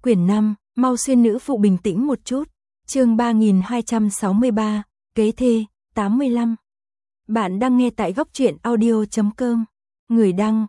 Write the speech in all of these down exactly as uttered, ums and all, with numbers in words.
Quyển năm, mau xuyên nữ phụ bình tĩnh một chút. Chương ba nghìn hai trăm sáu mươi ba, kế thê, tám mươi lăm. Bạn đang nghe tại góc truyện audio chấm com. Người đăng,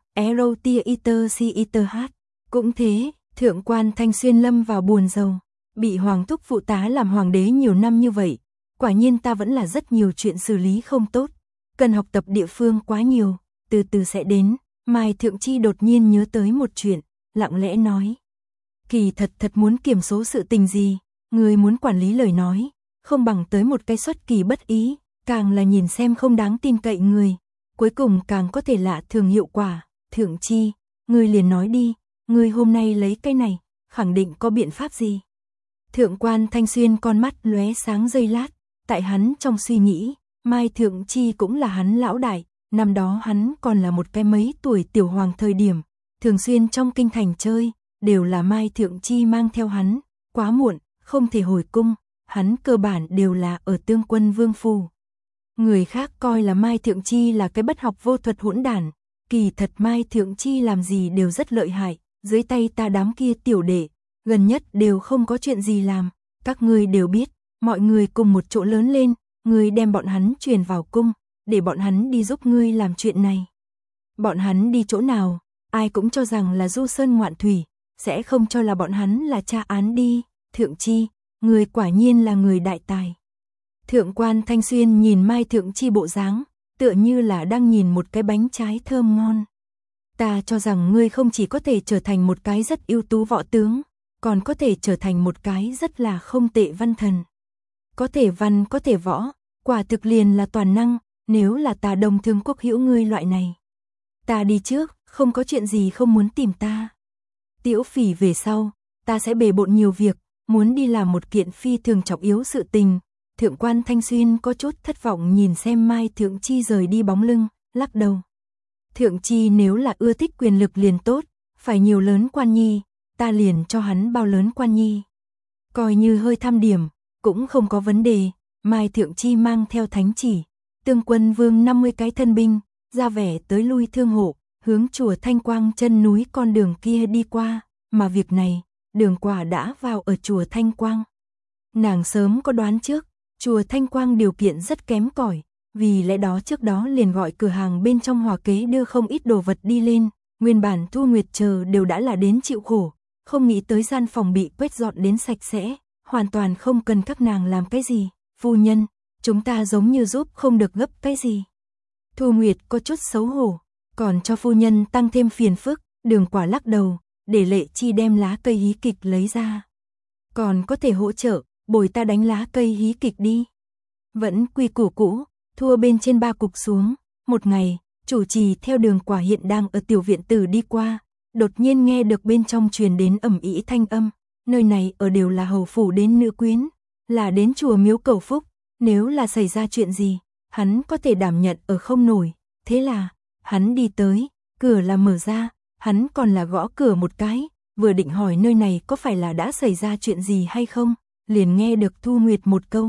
erotiaiterch. Cũng thế, thượng quan Thanh Xuyên lâm vào buồn rầu. Bị hoàng thúc phụ tá làm hoàng đế nhiều năm như vậy, quả nhiên ta vẫn là rất nhiều chuyện xử lý không tốt. Cần học tập địa phương quá nhiều, từ từ sẽ đến. Mai Thượng Chi đột nhiên nhớ tới một chuyện, lặng lẽ nói. Kỳ thật thật muốn kiểm số sự tình gì, người muốn quản lý lời nói, không bằng tới một cái xuất kỳ bất ý, càng là nhìn xem không đáng tin cậy người, cuối cùng càng có thể lạ thường hiệu quả. Thượng Chi, người liền nói đi, người hôm nay lấy cái này, khẳng định có biện pháp gì? Thượng quan Thanh Xuyên con mắt lóe sáng giây lát, tại hắn trong suy nghĩ, Mai Thượng Chi cũng là hắn lão đại, năm đó hắn còn là một cái mấy tuổi tiểu hoàng thời điểm, thường xuyên trong kinh thành chơi, đều là Mai Thượng Chi mang theo hắn, quá muộn, không thể hồi cung, hắn cơ bản đều là ở Tương Quân Vương phủ. Người khác coi là Mai Thượng Chi là cái bất học vô thuật hỗn đản, kỳ thật Mai Thượng Chi làm gì đều rất lợi hại, dưới tay ta đám kia tiểu đệ, gần nhất đều không có chuyện gì làm, các ngươi đều biết, mọi người cùng một chỗ lớn lên, ngươi đem bọn hắn truyền vào cung, để bọn hắn đi giúp ngươi làm chuyện này. Bọn hắn đi chỗ nào, ai cũng cho rằng là du sơn ngoạn thủy, sẽ không cho là bọn hắn là tra án đi. Thượng Chi, người quả nhiên là người đại tài. Thượng quan Thanh Xuyên nhìn Mai Thượng Chi bộ dáng, tựa như là đang nhìn một cái bánh trái thơm ngon. Ta cho rằng ngươi không chỉ có thể trở thành một cái rất ưu tú võ tướng, còn có thể trở thành một cái rất là không tệ văn thần. Có thể văn có thể võ, quả thực liền là toàn năng, nếu là ta Đông Thương Quốc hữu ngươi loại này. Ta đi trước, không có chuyện gì không muốn tìm ta. Tiểu Phỉ về sau, ta sẽ bề bộn nhiều việc, muốn đi làm một kiện phi thường trọng yếu sự tình. Thượng quan Thanh Xuyên có chút thất vọng nhìn xem Mai Thượng Chi rời đi bóng lưng, lắc đầu. Thượng Chi nếu là ưa thích quyền lực liền tốt, phải nhiều lớn quan nhi, ta liền cho hắn bao lớn quan nhi. Coi như hơi tham điểm, cũng không có vấn đề. Mai Thượng Chi mang theo thánh chỉ, Tương Quân Vương năm mươi cái thân binh, ra vẻ tới lui thương hộ, hướng chùa Thanh Quang chân núi con đường kia đi qua, mà việc này, Đường Quả đã vào ở chùa Thanh Quang. Nàng sớm có đoán trước, chùa Thanh Quang điều kiện rất kém cỏi, vì lẽ đó trước đó liền gọi cửa hàng bên trong hòa kế đưa không ít đồ vật đi lên, nguyên bản Thu Nguyệt chờ đều đã là đến chịu khổ, không nghĩ tới gian phòng bị quét dọn đến sạch sẽ, hoàn toàn không cần các nàng làm cái gì. Phu nhân, chúng ta giống như giúp không được gấp cái gì. Thu Nguyệt có chút xấu hổ, còn cho phu nhân tăng thêm phiền phức. Đường Quả lắc đầu, để Lệ Chi đem lá cây hí kịch lấy ra. Còn có thể hỗ trợ, bồi ta đánh lá cây hí kịch đi. Vẫn quy củ cũ, thua bên trên ba cục xuống. Một ngày, chủ trì theo Đường Quả hiện đang ở tiểu viện tử đi qua, đột nhiên nghe được bên trong truyền đến ầm ĩ thanh âm. Nơi này ở đều là hầu phủ đến nữ quyến, là đến chùa miếu cầu phúc, nếu là xảy ra chuyện gì, hắn có thể đảm nhận ở không nổi. Thế là, hắn đi tới, cửa là mở ra, hắn còn là gõ cửa một cái, vừa định hỏi nơi này có phải là đã xảy ra chuyện gì hay không, liền nghe được Thu Nguyệt một câu.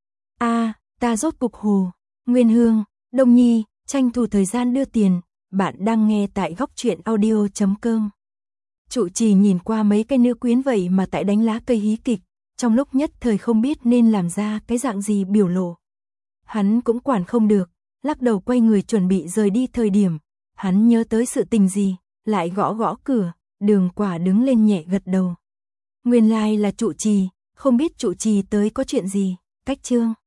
A, ta rốt cục hồ. Nguyên Hương, Đông Nhi, tranh thủ thời gian đưa tiền, bạn đang nghe tại góc truyện audio chấm com. Trụ trì nhìn qua mấy cái nữ quyến vậy mà tại đánh lá cây hí kịch, trong lúc nhất thời không biết nên làm ra cái dạng gì biểu lộ. Hắn cũng quản không được, lắc đầu quay người chuẩn bị rời đi thời điểm, hắn nhớ tới sự tình gì, lại gõ gõ cửa. Đường Quả đứng lên nhẹ gật đầu. Nguyên lai là trụ trì, không biết trụ trì tới có chuyện gì. Cách chương